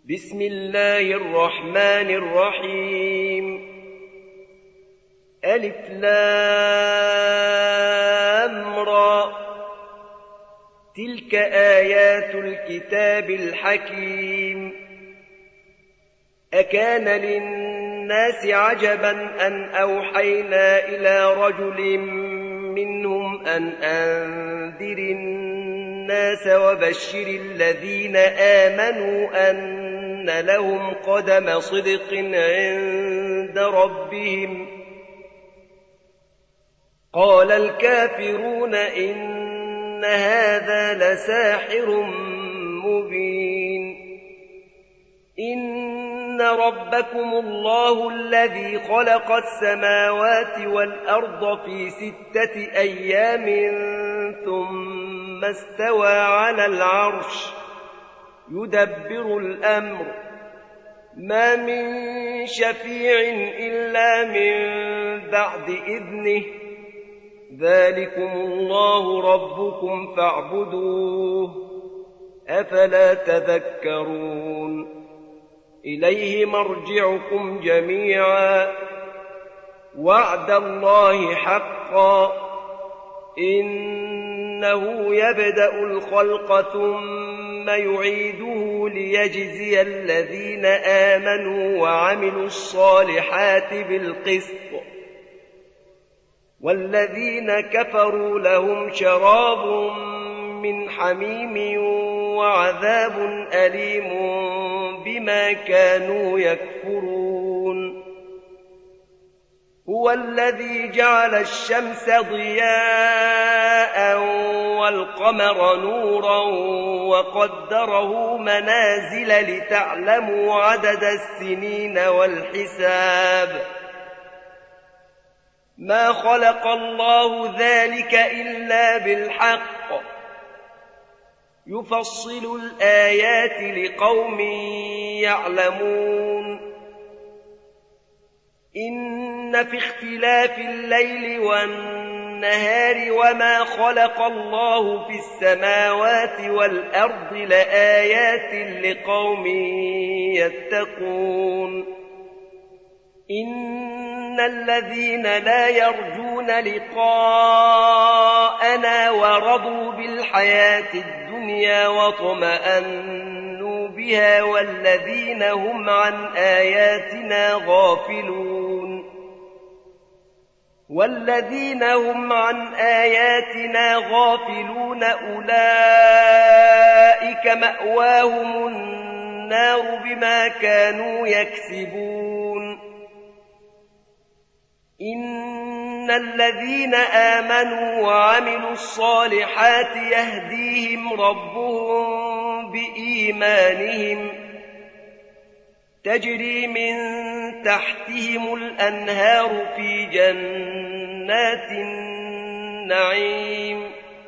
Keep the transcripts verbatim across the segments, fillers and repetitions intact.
بسم الله الرحمن الرحيم. ألف لام را، تلك آيات الكتاب الحكيم. أكان للناس عجبا أن أوحينا إلى رجل منهم أن أنذر الناس وبشر الذين آمنوا أن لهم قدم صدق عند ربهم. قال الكافرون إن هذا لساحر مبين. إن ربكم الله الذي خلق السماوات والأرض في ستة أيام ثم استوى على العرش يدبر الأمر، ما من شفيع إلا من بعد إذنه، ذلكم الله ربكم فاعبدوه، أفلا تذكرون. إليه مرجعكم جميعا، وعد الله حقا، إنه يبدأ الخلق ثم يعيده ليجزي الذين آمنوا وعملوا الصالحات بالقسط، والذين كفروا لهم شراب من حميم وعذاب أليم بما كانوا يكفرون. هو الذي جعل الشمس ضياء والقمر نورا وقدره منازل لتعلموا عدد السنين والحساب. ما خلق الله ذلك إلا بالحق، يفصل الآيات لقوم يعلمون. إن في اختلاف الليل والنهار وما خلق الله في السماوات والأرض لآيات لقوم يتقون. إن الذين لا يرجون لقاءنا ورضوا بالحياة الدنيا واطمأنوا بها والذين هم عن آياتنا غافلون والذين هم عن آياتنا غافلون أولئك مأواهم النار بما كانوا يكسبون. إن الذين آمنوا وعملوا الصالحات يهديهم ربهم بإيمانهم، تجري من تحتهم الأنهار في جنات النعيم،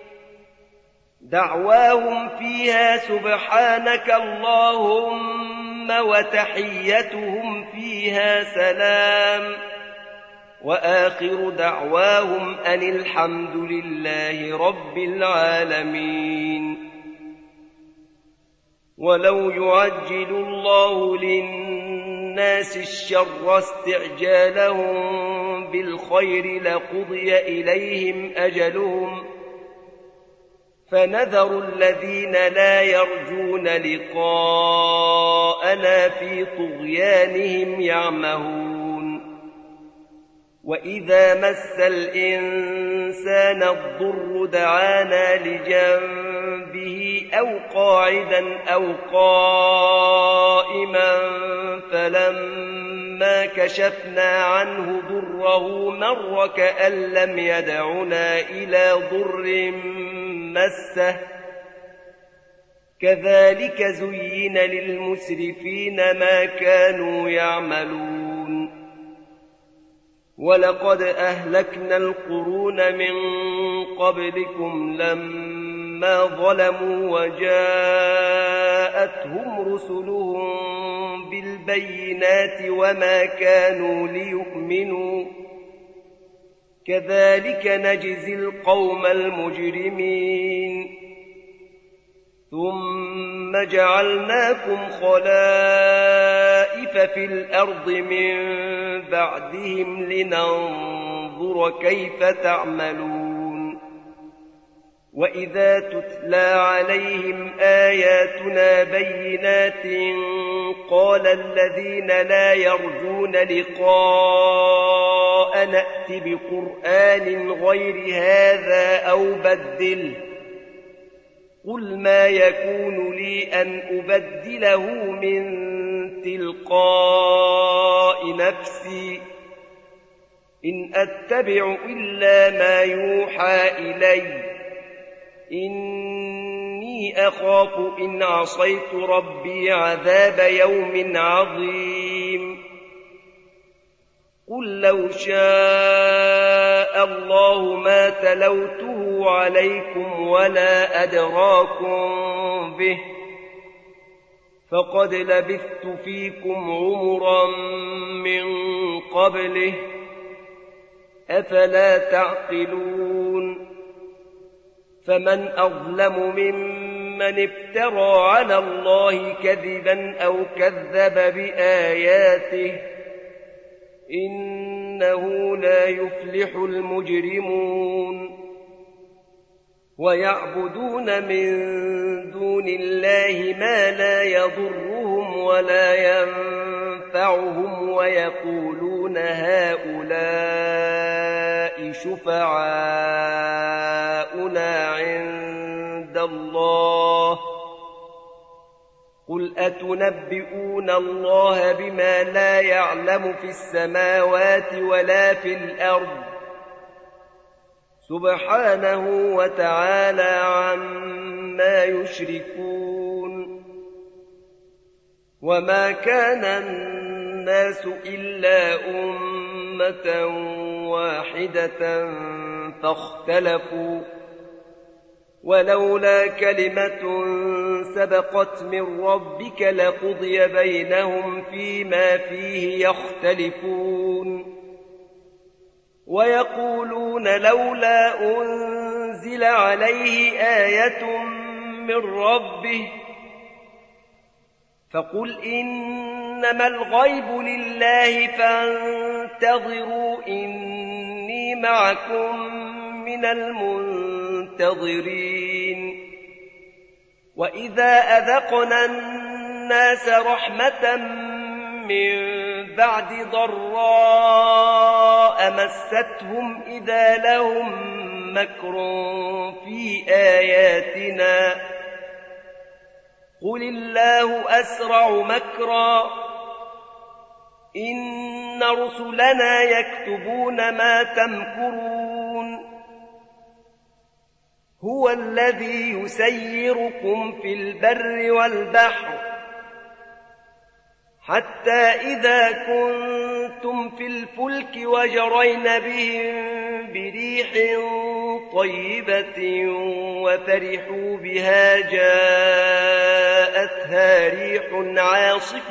دعواهم فيها سبحانك اللهم وتحيتهم فيها سلام، وآخر دعواهم أن الحمد لله رب العالمين. ولو يعجل الله للناس الشر استعجالهم بالخير لقضي إليهم أجلهم، فنذر الذين لا يرجون لقاءنا في طغيانهم يعمهون. وإذا مس الإنسان الضر دعانا لجنبه أو قاعدا أو قائما فلما كشفنا عنه ضره مر كأن لم يدعنا إلى ضر مسه، كذلك زين للمسرفين ما كانوا يعملون. ولقد أهلكنا القرون من قبلكم لما ظلموا وجاءتهم رسلهم بالبينات وما كانوا ليؤمنوا، كذلك نجزي القوم المجرمين. ثم جعلناكم خلائف في الأرض من بعدهم لننظر كيف تعملون وإذا تتلى عليهم آياتنا بينات قال الذين لا يرجون لقاء نأت بقرآن غير هذا أو بدله قل ما يكون لي أن أبدله من تلقاء نفسي إن أتبع إلا ما يوحى إلي إني أخاف إن عصيت ربي عذاب يوم عظيم قل لو شاء الله ما تلوته عليكم ولا أدراكم به فقد لبثت فيكم عمرا من قبله أفلا تعقلون فمن أظلم ممن افترى على الله كذبا أو كذب بآياته إنه لا يفلح المجرمون ويعبدون من دون الله ما لا يضرهم ولا ينفعهم ويقولون هؤلاء شفعاؤنا عند الله قل أتنبئون الله بما لا يعلم في السماوات ولا في الأرض سبحانه وتعالى عما يشركون وما كان الناس إلا أمة واحدة فاختلفوا ولولا كلمة سبقت من ربك لقضي بينهم فيما فيه يختلفون ويقولون لولا أنزل عليه آية من ربه فقل إنما الغيب لله فانتظروا إني معكم من المنتظرين وإذا أذقنا الناس رحمة من بعد ضراء مستهم إذا لهم مكر في آياتنا قل الله أسرع مكرا إن رسلنا يكتبون ما تمكرون هو الذي يسيركم في البر والبحر حتى إذا كنتم في الفلك وجرين بهم بريح طيبة وفرحوا بها جاءتها ريح عاصف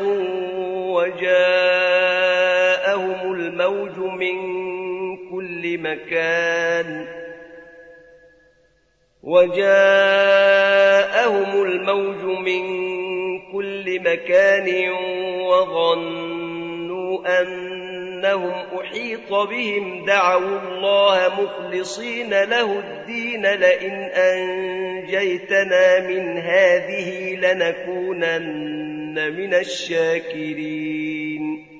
وجاءهم الموج من كل مكان وجاءهم الموج من كل مكان وظنوا أنهم أحيط بهم دعوا الله مخلصين له الدين لئن أنجيتنا من هذه لنكونن من الشاكرين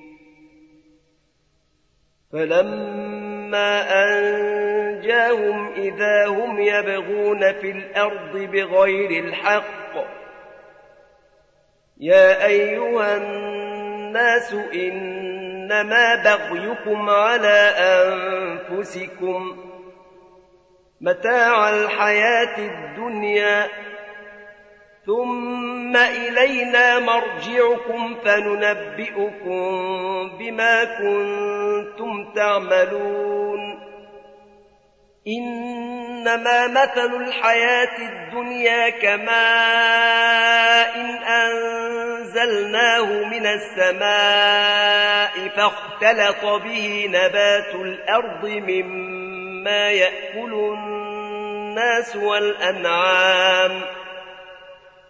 فلما أنجاهم إذا هم يبغون في الأرض بغير الحق يا أيها الناس إنما بغيكم على أنفسكم متاع الحياة الدنيا ثم إلينا مرجعكم فننبئكم بما كنتم تعملون إنما مثل الحياة الدنيا كماء إن أنزلناه من السماء فاختلط به نبات الأرض مما يأكل الناس والأنعام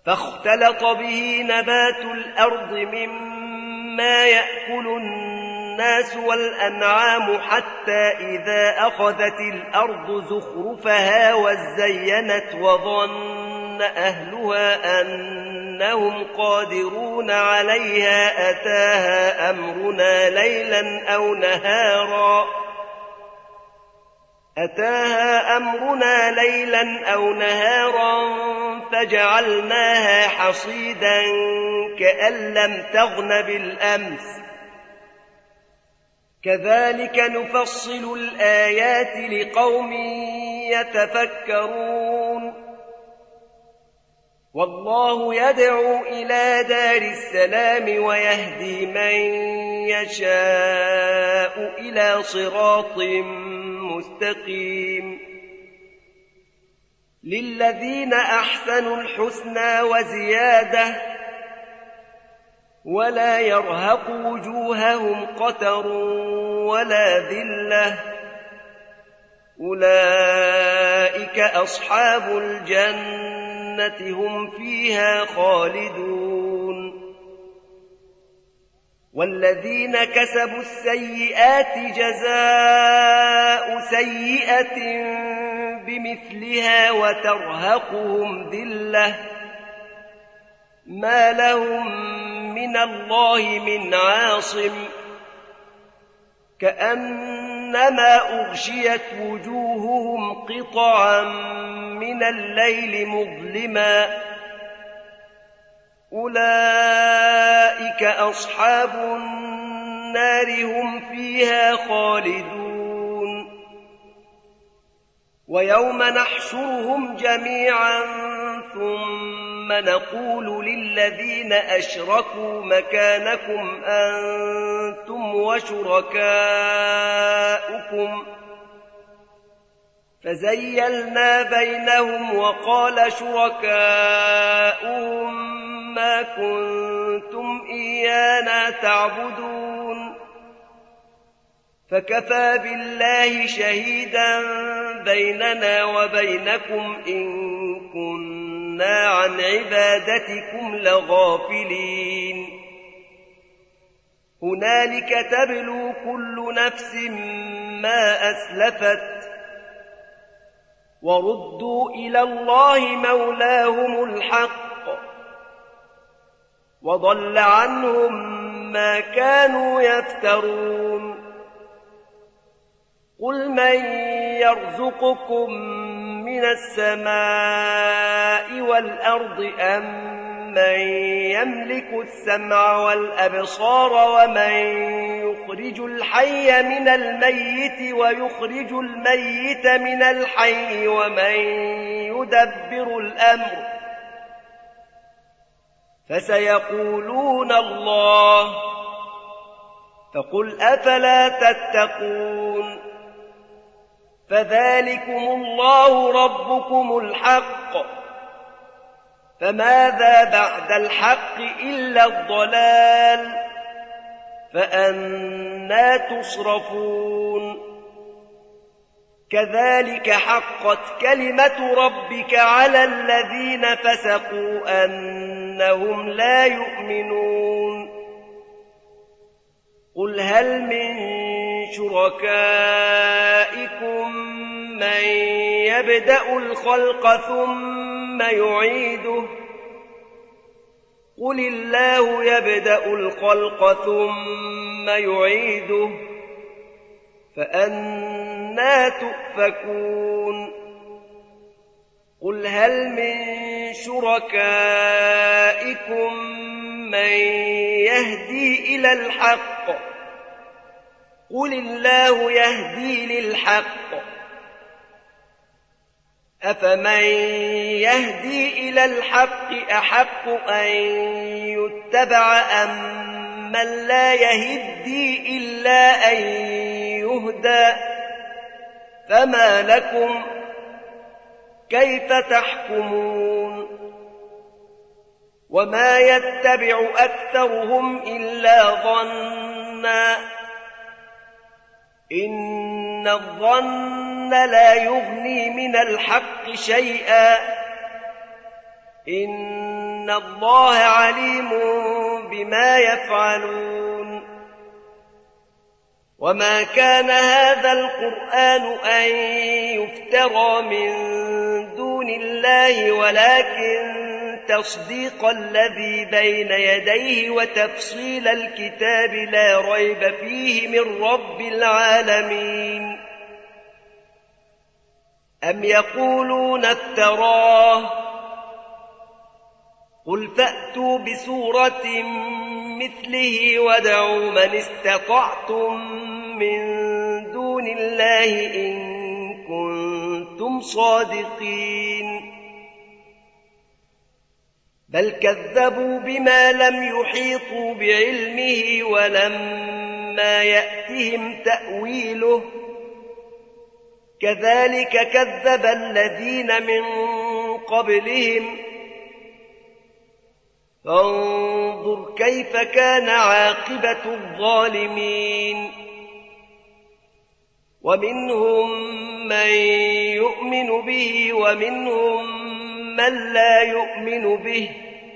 فاختلط به نبات الأرض مما يأكل الناس والأنعام حتى إذا أخذت الأرض زخرفها وزينت وظن أهلها أنهم قادرون عليها أتاها أمرنا ليلا أو نهارا أتاها أمرنا ليلا أو نهارا فجعلناها حصيدا كأن لم تغن بالأمس كذلك نفصل الآيات لقوم يتفكرون والله يدعو إلى دار السلام ويهدي من يشاء إلى صراط مستقيم للذين أحسنوا الحسنى وزيادة ولا يرهق وجوههم قتر ولا ذلة أولئك أصحاب الجنة هم فيها خالدون والذين كسبوا السيئات جزاء سيئة بمثلها وترهقهم ذلة ما لهم من الله من عاصم كأنما أغشيت وجوههم قطعا من الليل مظلما أولئك أصحاب النار هم فيها خالدون ويوم نحشرهم جميعا ثم نقول للذين أشركوا مكانكم أنتم وشركاؤكم فزيلنا بينهم وقال شركاؤهم ما كنتم إيانا تعبدون فكفى بالله شهيدا بيننا وبينكم إن كنا عن عبادتكم لغافلين هنالك تبلو كل نفس ما أسلفت وردوا إلى الله مولاهم الحق وضل عنهم ما كانوا يفترون قل من يرزقكم من السماء والأرض أم من يملك السمع والأبصار ومن يخرج الحي من الميت ويخرج الميت من الحي ومن يدبر الأمر فسيقولون الله فقل أفلا تتقون فذلكم الله ربكم الحق فماذا بعد الحق إلا الضلال فأنى تصرفون كذلك حقت كلمة ربك على الذين فسقوا أنهم لا يؤمنون قل هل من شركائكم من يبدأ الخلق ثم يعيده قل الله يبدأ الخلق ثم يعيده فأنى تؤفكون قل هل من شركائكم من يهدي إلى الحق قل الله يهدي للحق أفمن يهدي إلى الحق أحق أن يتبع أم من لا يهدي إلا أن يهدى فما لكم كيف تحكمون وما يتبع أكثرهم إلا ظنا إن الظن لا يغني من الحق شيئا إن إن الله عليم بما يفعلون. وما كان هذا القرآن أن يفترى من دون الله ولكن تصديق الذي بين يديه وتفصيل الكتاب لا ريب فيه من رب العالمين. أم يقولون افتراه قل فأتوا بسورة مثله وادعوا من استطعتم من دون الله إن كنتم صادقين. بل كذبوا بما لم يحيطوا بعلمه ولما يأتهم تأويله كذلك كذب الذين من قبلهم فانظر كيف كان عاقبة الظالمين. ومنهم من يؤمن به ومنهم من لا يؤمن به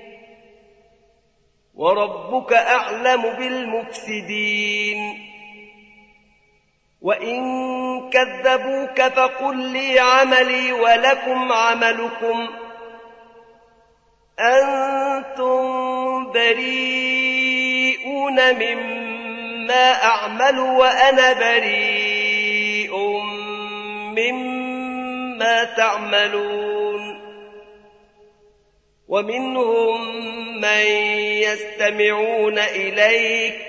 وربك أعلم بالمفسدين. وإن كذبوك فقل لي عملي ولكم عملكم أنتم بريئون مما أعمل وأنا بريء مما تعملون. ومنهم من يستمعون إليك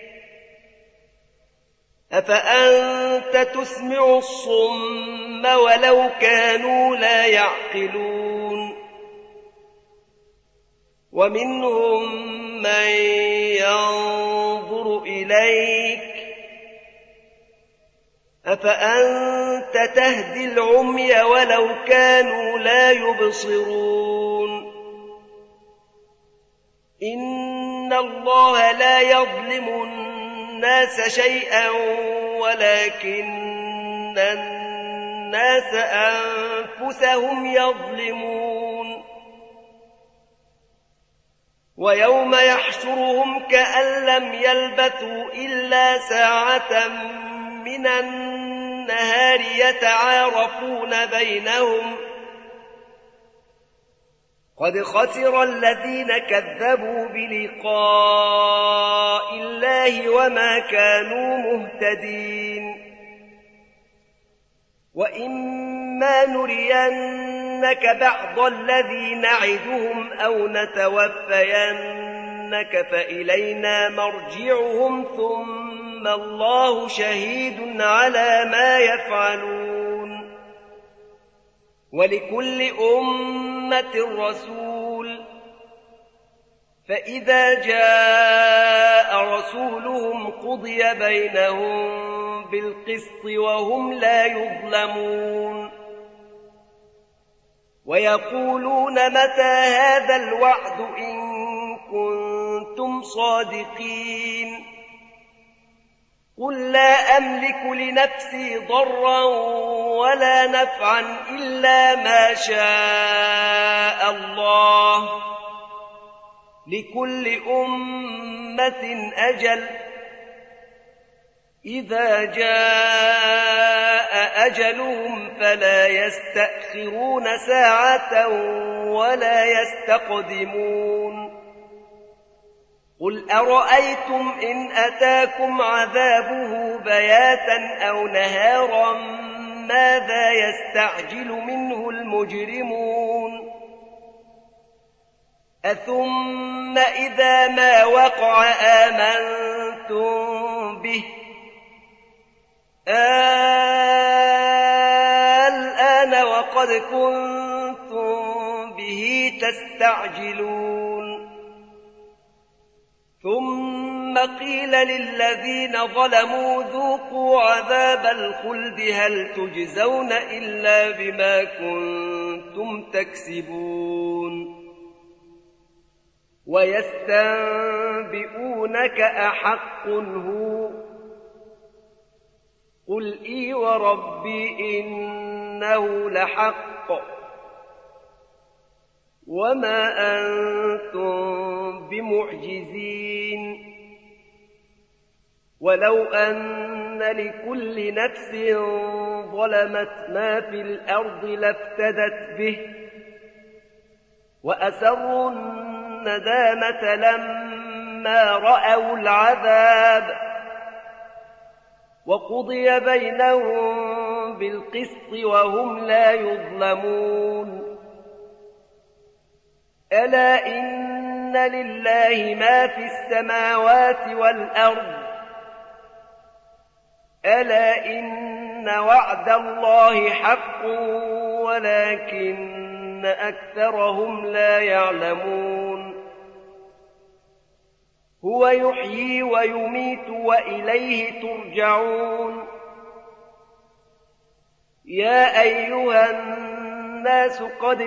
أفأنت تسمع الصم ولو كانوا لا يعقلون. ومنهم من ينظر إليك أفأنت تهدي العمي ولو كانوا لا يبصرون. إن الله لا يظلم الناس شيئا ولكن الناس أنفسهم يظلمون. ويوم يحشرهم كأن لم يلبثوا إلا ساعة من النهار يتعارفون بينهم قد خسر الذين كذبوا بلقاء الله وما كانوا مهتدين. وإما نرينك بعض الذي نعدهم أو نتوفينك فإلينا مرجعهم ثم الله شهيد على ما يفعلون. ولكل أمة رسول فإذا جاء رسولهم قضي بينهم بالقسط وهم لا يظلمون. ويقولون متى هذا الوعد إن كنتم صادقين. قل لا أملك لنفسي ضرا ولا نفعا إلا ما شاء الله لكل أمة أجل إذا جاء أجلهم فلا يستأخرون ساعة ولا يستقدمون. قل أرأيتم إن أتاكم عذابه بياتا أو نهارا ماذا يستعجل منه المجرمون. أثم إذا ما وقع آمنتم به الآن وقد كنتم به تستعجلون. ثم قيل للذين ظلموا ذوقوا عذاب الخلد هل تجزون إلا بما كنتم تكسبون. ويستنبئونك أحق هو قل إي وربي إنه لحق وما أنتم بمعجزين ولو أن لكل نفس ظلمت ما في الأرض لافتدت به وأسروا الندامة لما رأوا العذاب وقضي بينهم بالقسط وهم لا يظلمون ألا إن لله ما في السماوات والأرض ألا إن وعد الله حق ولكن أكثرهم لا يعلمون هو يحيي ويميت وإليه ترجعون يا أيها الناس قد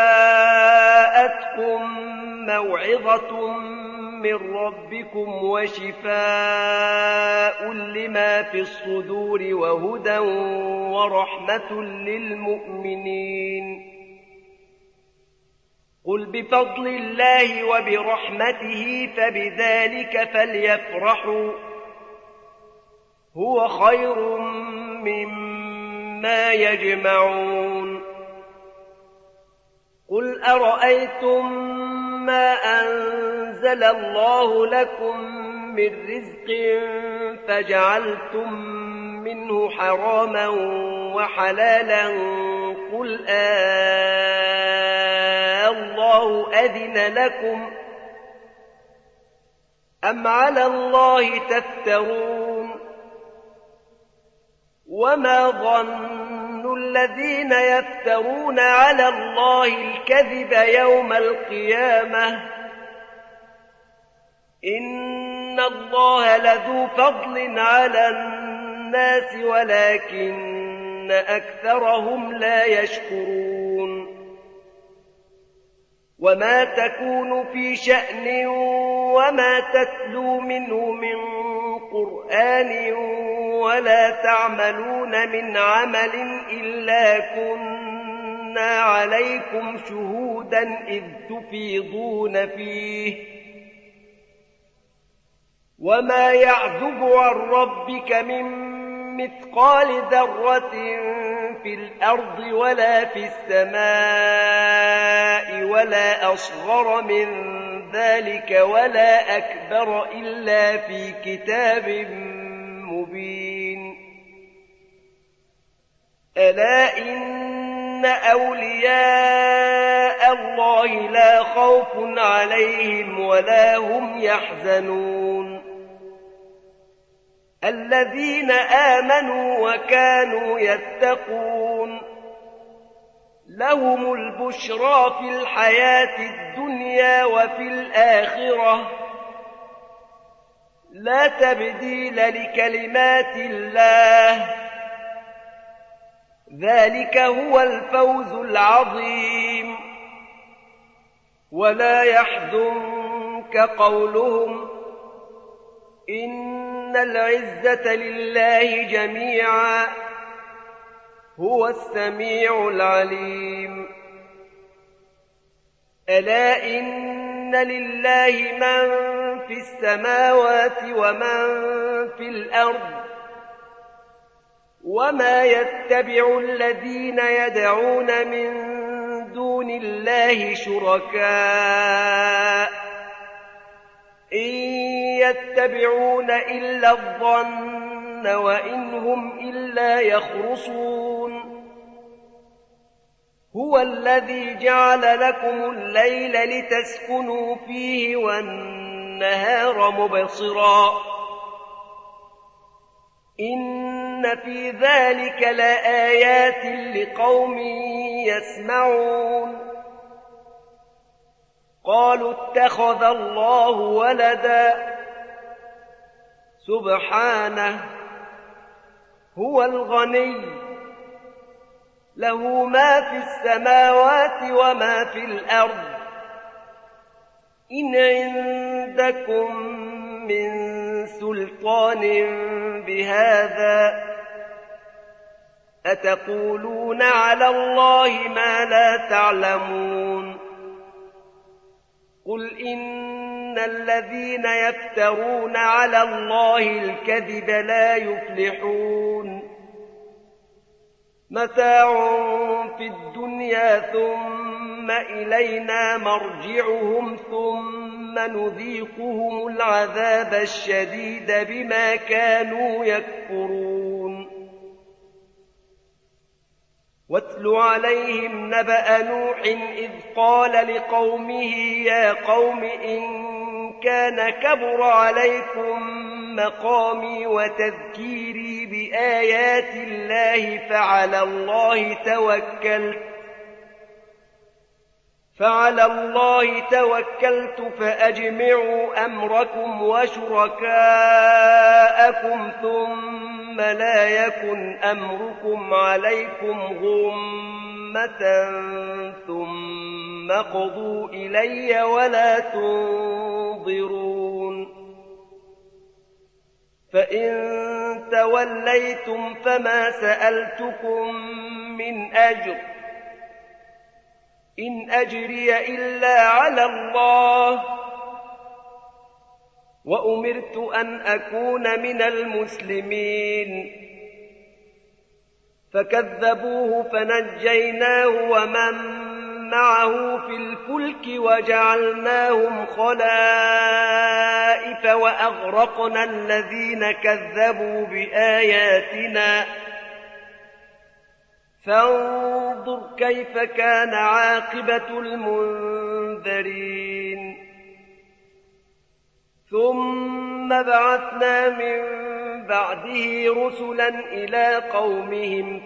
جاءتكم موعظة من ربكم وشفاء لما في الصدور وهدى ورحمة للمؤمنين قل بفضل الله وبرحمته فبذلك فليفرحوا هو خير مما يجمعون قل أرأيتم ما أنزل الله لكم من رزق فجعلتم منه حراما وحلالا قل آه الله أذن لكم أم على الله تفترون وما ظن الذين يفترون على الله الكذب يوم القيامة إن الله لذو فضل على الناس ولكن أكثرهم لا يشكرون وما تكون في شأن وما تتلو منه من قرآن ولا تعملون من عمل إلا كنا عليكم شهودا إذ تفيضون فيه وما يعزب عن ربك من مثقال ذرة في الأرض ولا في السماء ولا أصغر من ذلك ولا أكبر إلا في كتاب مبين ألا إن أولياء الله لا خوف عليهم ولا هم يحزنون الذين آمنوا وكانوا يتقون لهم البشرى في الحياة الدنيا وفي الآخرة لا تبديل لكلمات الله ذلك هو الفوز العظيم ولا يحزنك قولهم إن العزة لله جميعا هو السميع العليم ألا إن لله من في السماوات ومن في الأرض وما يتبع الذين يدعون من دون الله شركاء إن يتبعون إلا الظن وإن هم إلا يخرصون هو الذي جعل لكم الليل لتسكنوا فيه والنهار مبصرا إن في ذلك لآيات لقوم يسمعون قالوا اتخذ الله ولدا سبحانه هو الغني له ما في السماوات وما في الأرض إن عندكم من سلطان بهذا أتقولون على الله ما لا تعلمون قل إن الذين يفترون على الله الكذب لا يفلحون متاع في الدنيا ثم إلينا مرجعهم ثم نذيقهم العذاب الشديد بما كانوا يكفرون واتل عليهم نبأ نوح إذ قال لقومه يا قوم إن كان كبر عليكم مقامي وتذكيري بآيات الله فعلى الله توكلت فعلى الله توكلت فأجمعوا أمركم وشركاءكم ثم لا يكن أمركم عليكم غمة ثم قضوا إلي ولا تنظرون فإن توليتم فما سألتكم من أجر إن أجري إلا على الله وأمرت أن أكون من المسلمين فكذبوه فنجيناه ومن معه في الفلك وجعلناهم خلائف وأغرقنا الذين كذبوا بآياتنا فانظر كيف كان عاقبة المنذرين ثم بعثنا من بعده رسلا إلى قومهم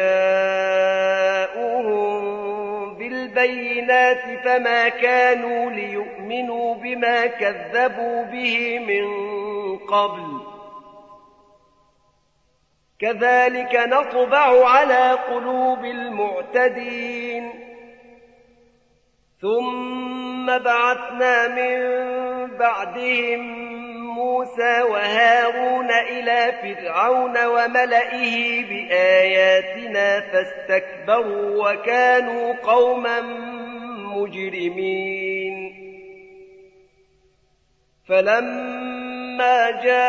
فجاءوهم بالبينات فما كانوا ليؤمنوا بما كذبوا به من قبل كذلك نطبع على قلوب المعتدين ثم بعثنا من بعدهم موسى وهارون إلى فرعون وملئه بآياتنا فاستكبروا وكانوا قوما مجرمين فلما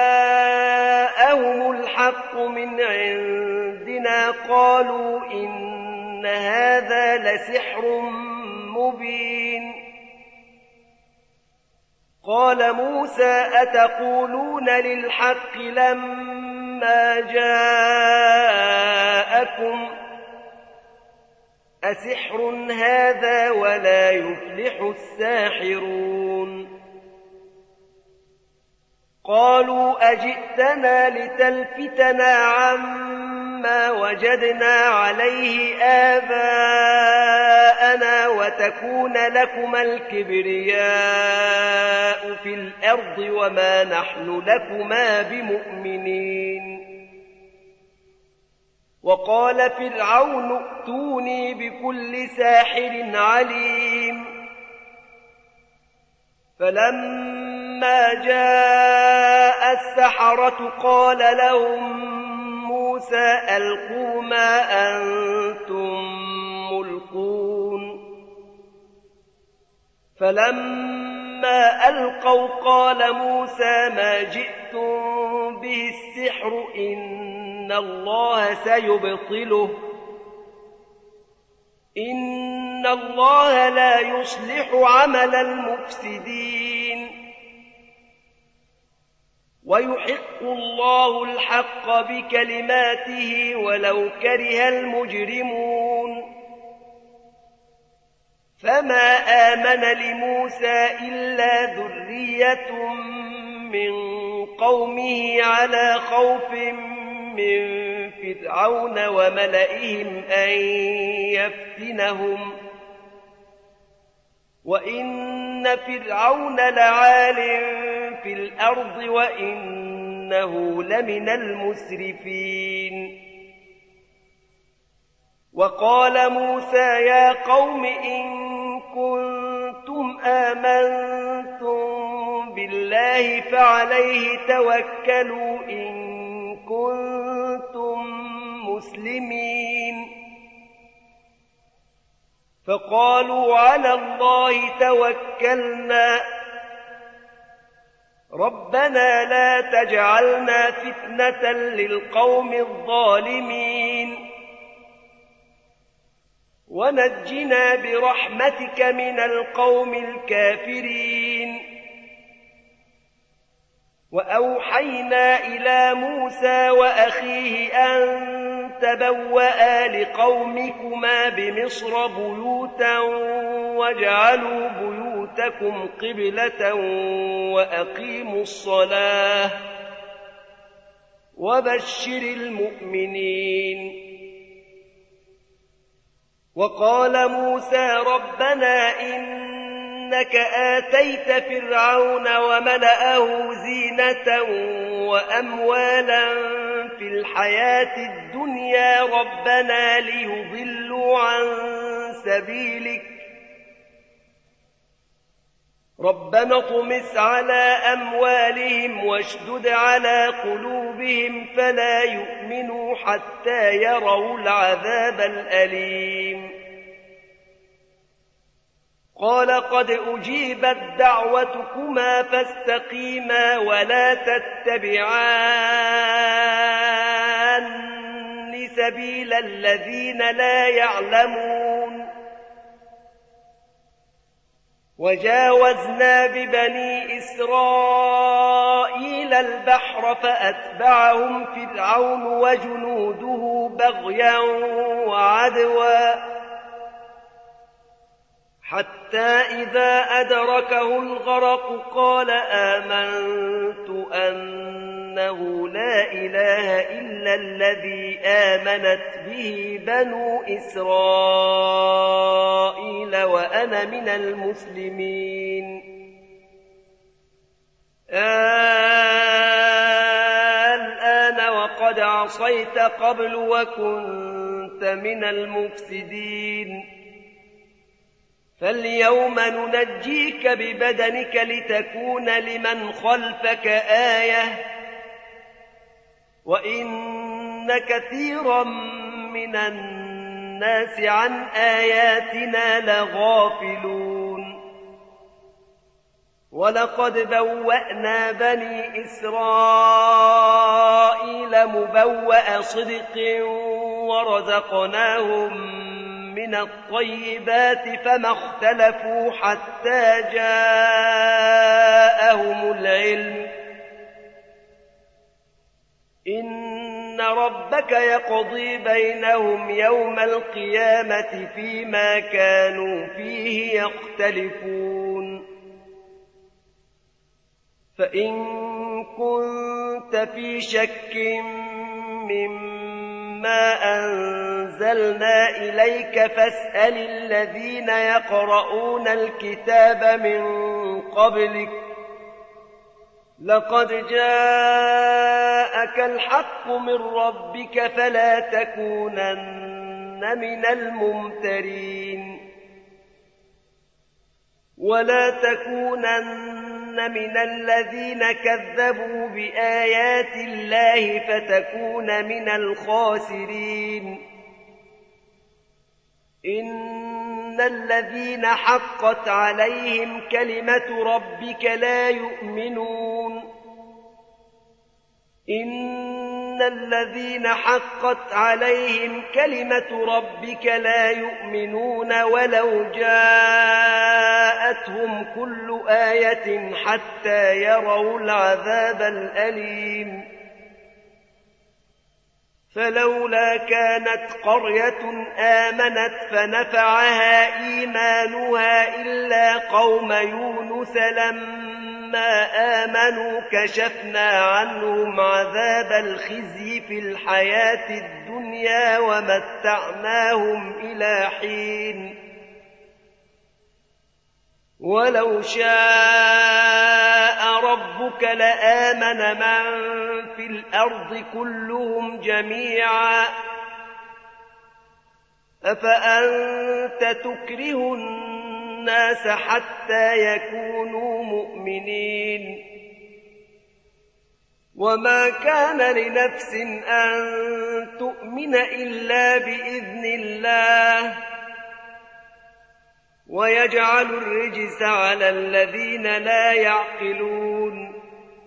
جاءهم الحق من عندنا قالوا إن هذا لسحر مبين قال موسى أتقولون للحق لما جاءكم أسحر هذا ولا يفلح الساحرون قالوا أجئتنا لتلفتنا عما وجدنا عليه آباءنا وتكون لكما الكبرياء في الأرض وما نحن لكما بمؤمنين وقال فرعون ائتوني بكل ساحر عليم فلما جاء السحرة قال لهم موسى ألقوا ما أنتم ملقون فلما ألقوا قال موسى ما جئتم به السحر إن الله سيبطله إن الله لا يصلح عمل المفسدين ويحق الله الحق بكلماته ولو كره المجرمون فما آمن لموسى إلا ذرية من قومه على خوف من فرعون وملئهم أن يفتنهم وإن فرعون لعال في الأرض وإنه لمن المسرفين وقال موسى يا قوم إن كنتم آمنتم بالله فعليه توكلوا إن كنتم مسلمين فقالوا على الله توكلنا ربنا لا تجعلنا فتنة للقوم الظالمين ونجنا برحمتك من القوم الكافرين وأوحينا إلى موسى وأخيه أن تبوأ لقومكما بمصر بيوتا واجعلوا بيوتكم قبلة وأقيموا الصلاة وبشر المؤمنين وقال موسى ربنا إنك آتيت فرعون وملأه زينة وأموالا في الحياة الدنيا ربنا ليضلوا عن سبيلك ربنا اطمس على أموالهم واشدد على قلوبهم فلا يؤمنوا حتى يروا العذاب الأليم قال قد أجيبت دعوتكما فاستقيما ولا تتبعان سبيل الذين لا يعلمون وجاوزنا ببني إسرائيل البحر فأتبعهم فرعون وجنوده بغيا وعدوا حتى إذا أدركه الغرق قال آمنت أنه لا إله إلا الذي آمنت به بنو إسرائيل وأنا من المسلمين الآن وقد عصيت قبل وكنت من المفسدين فاليوم ننجيك ببدنك لتكون لمن خلفك آية وإن كثيرا من الناس عن آياتنا لغافلون ولقد بوأنا بني إسرائيل مبوأ صدق ورزقناهم من الطيبات فما اختلفوا حتى جاءهم العلم إن ربك يقضي بينهم يوم القيامة فيما كانوا فيه يختلفون فإن كنت في شك مما أنزلنا إليك فاسأل الذين يقرؤون الكتاب من قبلك لقد جاءك الحق من ربك فلا تكونن من الممترين ولا تكونن من الذين كذبوا بآيات الله فتكون من الخاسرين إن الذين حقت عليهم كلمة ربك لا يؤمنون إن الذين حقت عليهم كلمة ربك لا يؤمنون ولو جاءتهم كل آية حتى يروا العذاب الأليم فلولا كانت قرية آمنت فنفعها إيمانها إلا قوم يونس لما آمنوا كشفنا عنهم عذاب الخزي في الحياة الدنيا ومتعناهم إلى حين ولو شاء ربك لآمن من في الأرض كلهم جميعا أفأنت تكره الناس حتى يكونوا مؤمنين وما كان لنفس أن تؤمن إلا بإذن الله ويجعل الرجس على الذين لا يعقلون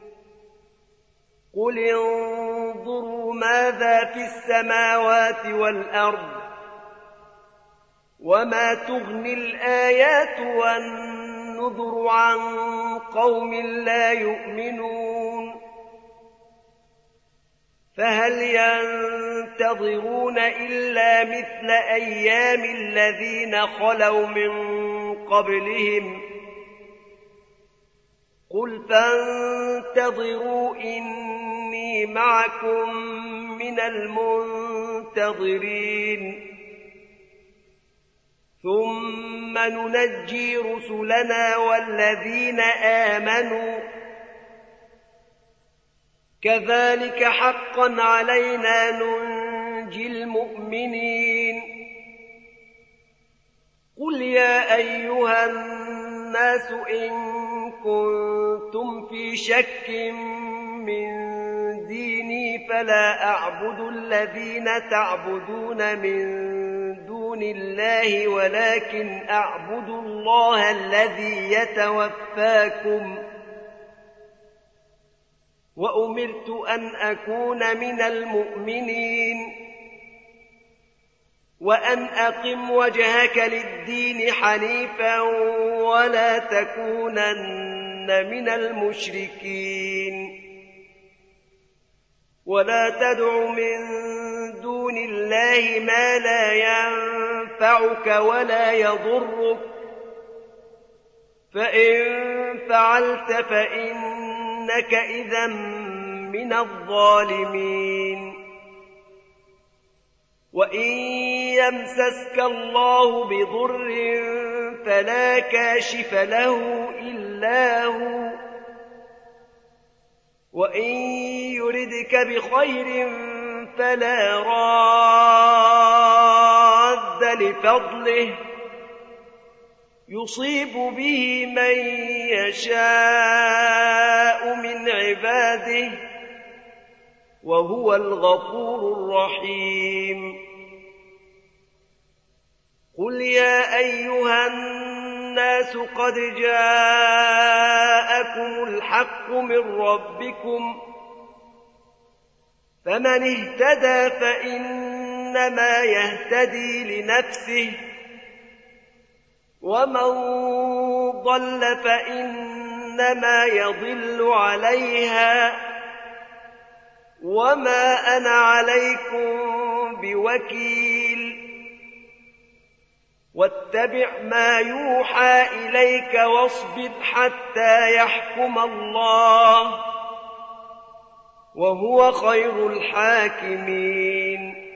قل انظروا ماذا في السماوات والأرض وما تغني الآيات والنذر عن قوم لا يؤمنون فهل ينتظرون إلا مثل أيام الذين خلوا من قبلهم قل فانتظروا إني معكم من المنتظرين ثم ننجي رسلنا والذين آمنوا كذلك حقا علينا ننجي المؤمنين قل يا أيها الناس إن كنتم في شك من ديني فلا أعبد الذين تعبدون من دون الله ولكن أعبد الله الذي يتوفاكم وأمرت أن أكون من المؤمنين وأن أقم وجهك للدين حنيفا ولا تكونن من المشركين ولا تدع من دون الله ما لا ينفعك ولا يضرك فإن فعلت فإنك إذا من الظالمين وإن يمسسك الله بضر فلا كاشف له إلا هو وإن يردك بخير فلا راد لفضله يصيب به من يشاء من عباده وهو الغفور الرحيم قل يا أيها الناس قد جاءكم الحق من ربكم فمن اهتدى فإنما يهتدي لنفسه ومن ضل فإنما يضل عليها وما أنا عليكم بوكيل واتبع ما يوحى إليك واصبر حتى يحكم الله وهو خير الحاكمين